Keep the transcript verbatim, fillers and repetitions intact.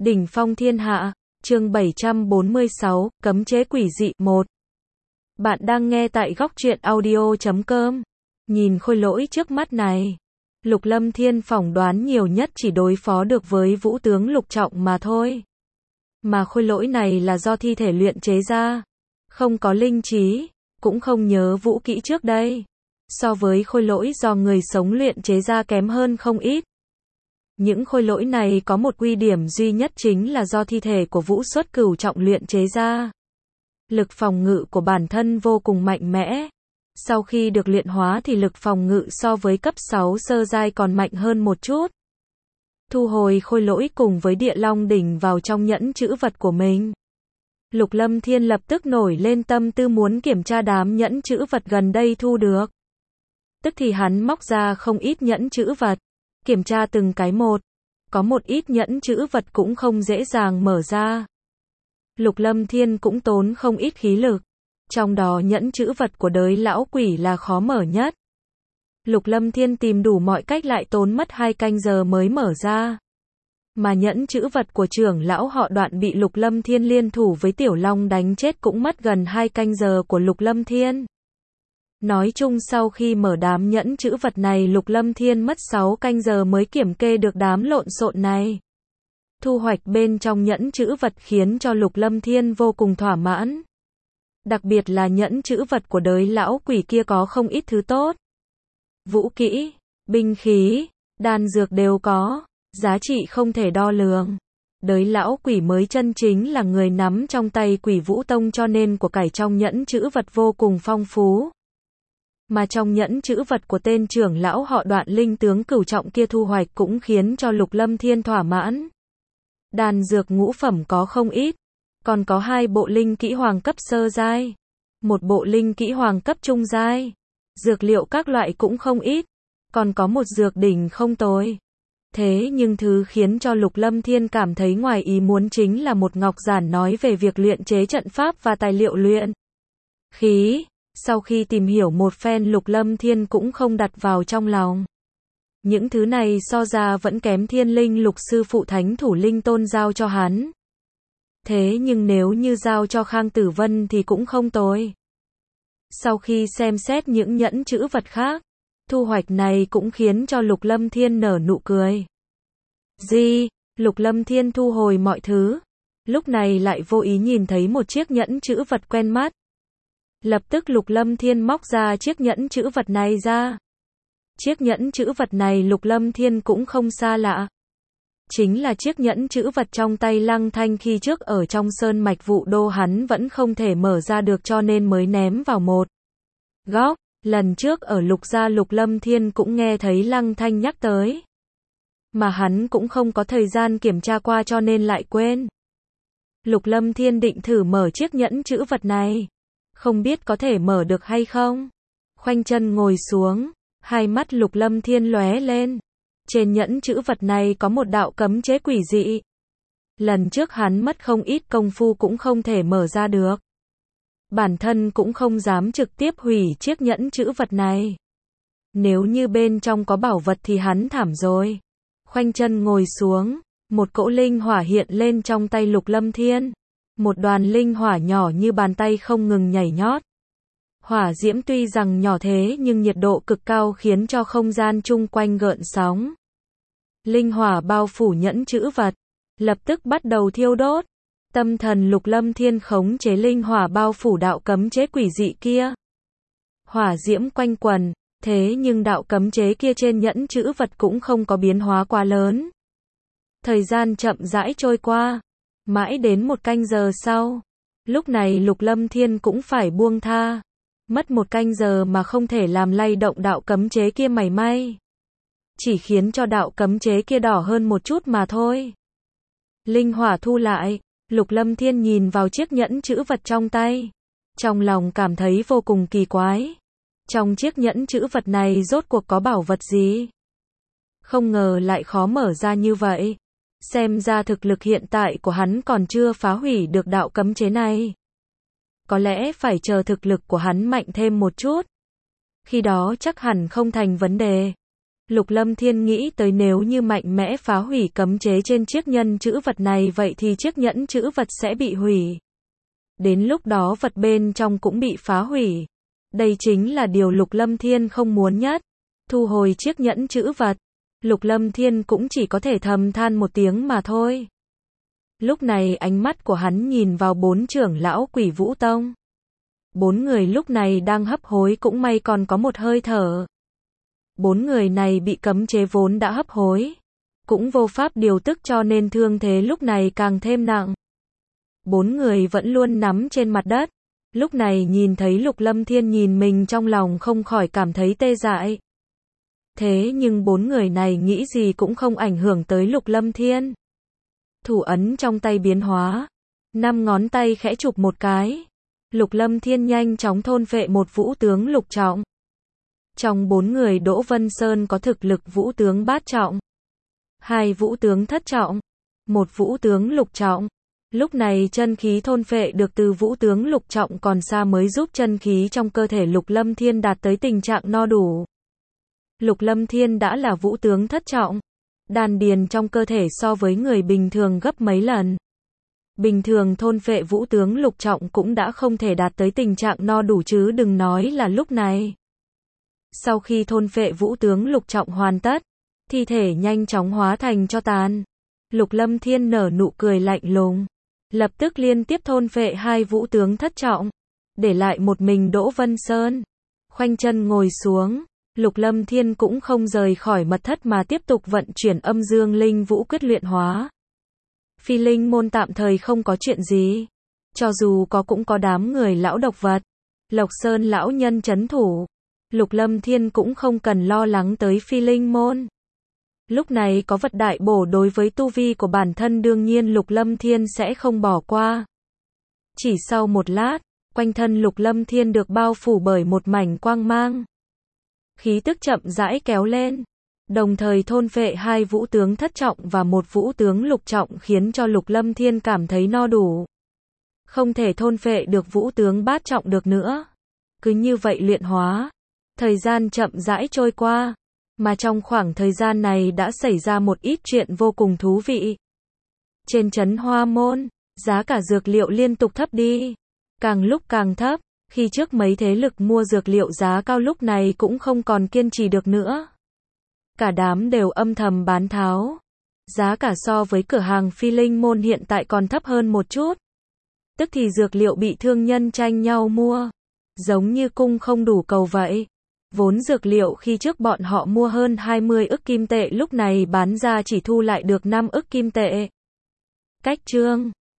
Đỉnh phong thiên hạ, chương bảy trăm bốn mươi sáu, cấm chế quỷ dị, một. Bạn đang nghe tại góc truyện audio chấm com. Nhìn khôi lỗi trước mắt này, Lục Lâm Thiên phỏng đoán nhiều nhất chỉ đối phó được với vũ tướng Lục Trọng mà thôi. Mà khôi lỗi này là do thi thể luyện chế ra, không có linh trí, cũng không nhớ vũ kỹ trước đây. So với khôi lỗi do người sống luyện chế ra kém hơn không ít. Những khôi lỗi này có một quy điểm duy nhất chính là do thi thể của Vũ Xuất Cửu Trọng luyện chế ra. Lực phòng ngự của bản thân vô cùng mạnh mẽ. Sau khi được luyện hóa thì lực phòng ngự so với cấp sáu sơ giai còn mạnh hơn một chút. Thu hồi khôi lỗi cùng với địa long đỉnh vào trong nhẫn chữ vật của mình. Lục Lâm Thiên lập tức nổi lên tâm tư muốn kiểm tra đám nhẫn chữ vật gần đây thu được. Tức thì hắn móc ra không ít nhẫn chữ vật. Kiểm tra từng cái một, có một ít nhẫn chữ vật cũng không dễ dàng mở ra. Lục Lâm Thiên cũng tốn không ít khí lực, trong đó nhẫn chữ vật của đới lão quỷ là khó mở nhất. Lục Lâm Thiên tìm đủ mọi cách lại tốn mất hai canh giờ mới mở ra. Mà nhẫn chữ vật của trưởng lão họ Đoạn bị Lục Lâm Thiên liên thủ với Tiểu Long đánh chết cũng mất gần hai canh giờ của Lục Lâm Thiên. Nói chung sau khi mở đám nhẫn chữ vật này Lục Lâm Thiên mất sáu canh giờ mới kiểm kê được đám lộn xộn này. Thu hoạch bên trong nhẫn chữ vật khiến cho Lục Lâm Thiên vô cùng thỏa mãn. Đặc biệt là nhẫn chữ vật của đới lão quỷ kia có không ít thứ tốt. Vũ kỹ, binh khí, đan dược đều có, giá trị không thể đo lường. Đới lão quỷ mới chân chính là người nắm trong tay Quỷ Vũ Tông cho nên của cải trong nhẫn chữ vật vô cùng phong phú. Mà trong nhẫn chữ vật của tên trưởng lão họ Đoạn linh tướng cửu trọng kia thu hoạch cũng khiến cho Lục Lâm Thiên thỏa mãn. Đan dược ngũ phẩm có không ít, còn có hai bộ linh kỹ hoàng cấp sơ giai, một bộ linh kỹ hoàng cấp trung giai, dược liệu các loại cũng không ít, còn có một dược đỉnh không tồi. Thế nhưng thứ khiến cho Lục Lâm Thiên cảm thấy ngoài ý muốn chính là một ngọc giản nói về việc luyện chế trận pháp và tài liệu luyện khí. Sau khi tìm hiểu một phen Lục Lâm Thiên cũng không đặt vào trong lòng. Những thứ này so ra vẫn kém Thiên Linh Lục sư phụ Thánh Thủ Linh Tôn giao cho hắn. Thế nhưng nếu như giao cho Khang Tử Vân thì cũng không tồi. Sau khi xem xét những nhẫn chữ vật khác, thu hoạch này cũng khiến cho Lục Lâm Thiên nở nụ cười. Gì? Lục Lâm Thiên thu hồi mọi thứ. Lúc này lại vô ý nhìn thấy một chiếc nhẫn chữ vật quen mắt. Lập tức Lục Lâm Thiên móc ra chiếc nhẫn chữ vật này ra. Chiếc nhẫn chữ vật này Lục Lâm Thiên cũng không xa lạ. Chính là chiếc nhẫn chữ vật trong tay Lăng Thanh khi trước ở trong sơn mạch Vụ Đô hắn vẫn không thể mở ra được cho nên mới ném vào một góc. Lần trước ở Lục gia Lục Lâm Thiên cũng nghe thấy Lăng Thanh nhắc tới. Mà hắn cũng không có thời gian kiểm tra qua cho nên lại quên. Lục Lâm Thiên định thử mở chiếc nhẫn chữ vật này. Không biết có thể mở được hay không. Khoanh chân ngồi xuống, hai mắt Lục Lâm Thiên lóe lên. Trên nhẫn chữ vật này có một đạo cấm chế quỷ dị. Lần trước hắn mất không ít công phu cũng không thể mở ra được. Bản thân cũng không dám trực tiếp hủy chiếc nhẫn chữ vật này. Nếu như bên trong có bảo vật thì hắn thảm rồi. Khoanh chân ngồi xuống, một cỗ linh hỏa hiện lên trong tay Lục Lâm Thiên. Một đoàn linh hỏa nhỏ như bàn tay không ngừng nhảy nhót. Hỏa diễm tuy rằng nhỏ thế nhưng nhiệt độ cực cao khiến cho không gian chung quanh gợn sóng. Linh hỏa bao phủ nhẫn chữ vật, lập tức bắt đầu thiêu đốt. Tâm thần Lục Lâm Thiên khống chế linh hỏa bao phủ đạo cấm chế quỷ dị kia. Hỏa diễm quanh quần, thế nhưng đạo cấm chế kia trên nhẫn chữ vật cũng không có biến hóa quá lớn. Thời gian chậm rãi trôi qua. Mãi đến một canh giờ sau, lúc này Lục Lâm Thiên cũng phải buông tha. Mất một canh giờ mà không thể làm lay động đạo cấm chế kia mảy may. Chỉ khiến cho đạo cấm chế kia đỏ hơn một chút mà thôi. Linh hỏa thu lại, Lục Lâm Thiên nhìn vào chiếc nhẫn chữ vật trong tay. Trong lòng cảm thấy vô cùng kỳ quái. Trong chiếc nhẫn chữ vật này rốt cuộc có bảo vật gì? Không ngờ lại khó mở ra như vậy. Xem ra thực lực hiện tại của hắn còn chưa phá hủy được đạo cấm chế này. Có lẽ phải chờ thực lực của hắn mạnh thêm một chút. Khi đó chắc hẳn không thành vấn đề. Lục Lâm Thiên nghĩ tới nếu như mạnh mẽ phá hủy cấm chế trên chiếc nhân chữ vật này vậy thì chiếc nhẫn chữ vật sẽ bị hủy. Đến lúc đó vật bên trong cũng bị phá hủy. Đây chính là điều Lục Lâm Thiên không muốn nhất. Thu hồi chiếc nhẫn chữ vật, Lục Lâm Thiên cũng chỉ có thể thầm than một tiếng mà thôi. Lúc này ánh mắt của hắn nhìn vào bốn trưởng lão Quỷ Vũ Tông. Bốn người lúc này đang hấp hối, cũng may còn có một hơi thở. Bốn người này bị cấm chế vốn đã hấp hối, cũng vô pháp điều tức cho nên thương thế lúc này càng thêm nặng. Bốn người vẫn luôn nắm trên mặt đất. Lúc này nhìn thấy Lục Lâm Thiên nhìn mình trong lòng không khỏi cảm thấy tê dại. Thế nhưng bốn người này nghĩ gì cũng không ảnh hưởng tới Lục Lâm Thiên. Thủ ấn trong tay biến hóa, năm ngón tay khẽ chụp một cái. Lục Lâm Thiên nhanh chóng thôn phệ một vũ tướng lục trọng. Trong bốn người Đỗ Vân Sơn có thực lực vũ tướng bát trọng, hai vũ tướng thất trọng, một vũ tướng lục trọng. Lúc này chân khí thôn phệ được từ vũ tướng lục trọng còn xa mới giúp chân khí trong cơ thể Lục Lâm Thiên đạt tới tình trạng no đủ. Lục Lâm Thiên đã là vũ tướng thất trọng, đan điền trong cơ thể so với người bình thường gấp mấy lần. Bình thường thôn phệ vũ tướng lục trọng cũng đã không thể đạt tới tình trạng no đủ chứ đừng nói là lúc này. Sau khi thôn phệ vũ tướng lục trọng hoàn tất, thi thể nhanh chóng hóa thành tro tàn. Lục Lâm Thiên nở nụ cười lạnh lùng, lập tức liên tiếp thôn phệ hai vũ tướng thất trọng, để lại một mình Đỗ Vân Sơn. Khoanh chân ngồi xuống, Lục Lâm Thiên cũng không rời khỏi mật thất mà tiếp tục vận chuyển âm dương linh vũ quyết luyện hóa. Phi linh môn tạm thời không có chuyện gì, cho dù có cũng có đám người lão độc vật, Lộc Sơn lão nhân trấn thủ. Lục Lâm Thiên cũng không cần lo lắng tới phi linh môn. Lúc này có vật đại bổ đối với tu vi của bản thân đương nhiên Lục Lâm Thiên sẽ không bỏ qua. Chỉ sau một lát, quanh thân Lục Lâm Thiên được bao phủ bởi một mảnh quang mang. Khí tức chậm rãi kéo lên, đồng thời thôn phệ hai vũ tướng thất trọng và một vũ tướng lục trọng khiến cho Lục Lâm Thiên cảm thấy no đủ. Không thể thôn phệ được vũ tướng bát trọng được nữa. Cứ như vậy luyện hóa. Thời gian chậm rãi trôi qua, mà trong khoảng thời gian này đã xảy ra một ít chuyện vô cùng thú vị. Trên trấn Hoa Môn, giá cả dược liệu liên tục thấp đi, càng lúc càng thấp, khi trước mấy thế lực mua dược liệu giá cao lúc này cũng không còn kiên trì được nữa. Cả đám đều âm thầm bán tháo. Giá cả so với cửa hàng Phi Linh Môn hiện tại còn thấp hơn một chút. Tức thì dược liệu bị thương nhân tranh nhau mua, giống như cung không đủ cầu vậy. Vốn dược liệu khi trước bọn họ mua hơn hai mươi ức kim tệ lúc này bán ra chỉ thu lại được năm ức kim tệ. Cách chương